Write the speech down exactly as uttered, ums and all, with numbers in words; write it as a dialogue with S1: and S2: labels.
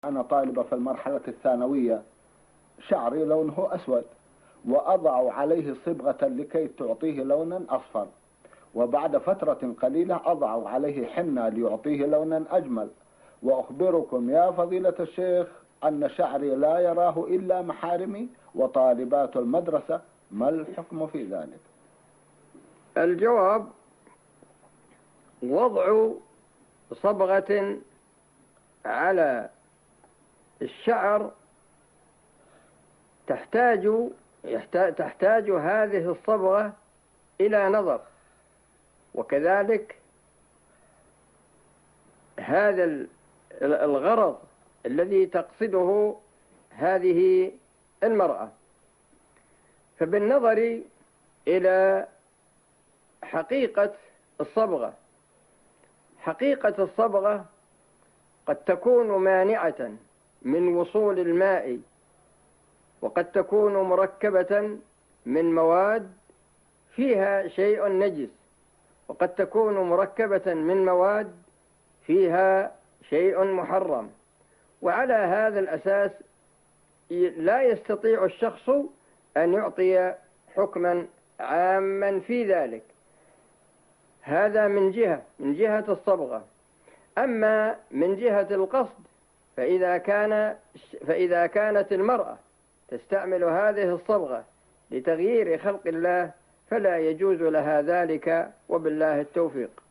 S1: أنا طالبة في المرحلة الثانوية، شعري لونه أسود، وأضع عليه صبغة لكي تعطيه لونا أصفر، وبعد فترة قليلة أضع عليه حنة ليعطيه لونا أجمل. وأخبركم يا فضيلة الشيخ أن شعري لا يراه إلا محارمي وطالبات المدرسة، ما الحكم في ذلك؟
S2: الجواب: وضع صبغة على الشعر تحتاج تحتاج هذه الصبغة إلى نظر، وكذلك هذا الغرض الذي تقصده هذه المرأة. فبالنظر إلى حقيقة الصبغة، حقيقة الصبغة قد تكون مانعة من وصول الماء، وقد تكون مركبة من مواد فيها شيء نجس، وقد تكون مركبة من مواد فيها شيء محرم. وعلى هذا الأساس لا يستطيع الشخص أن يعطي حكما عاما في ذلك. هذا من جهة من جهة الصبغة. أما من جهة القصد، فإذا كان فإذا كانت المرأة تستعمل هذه الصبغة لتغيير خلق الله فلا يجوز لها ذلك، وبالله التوفيق.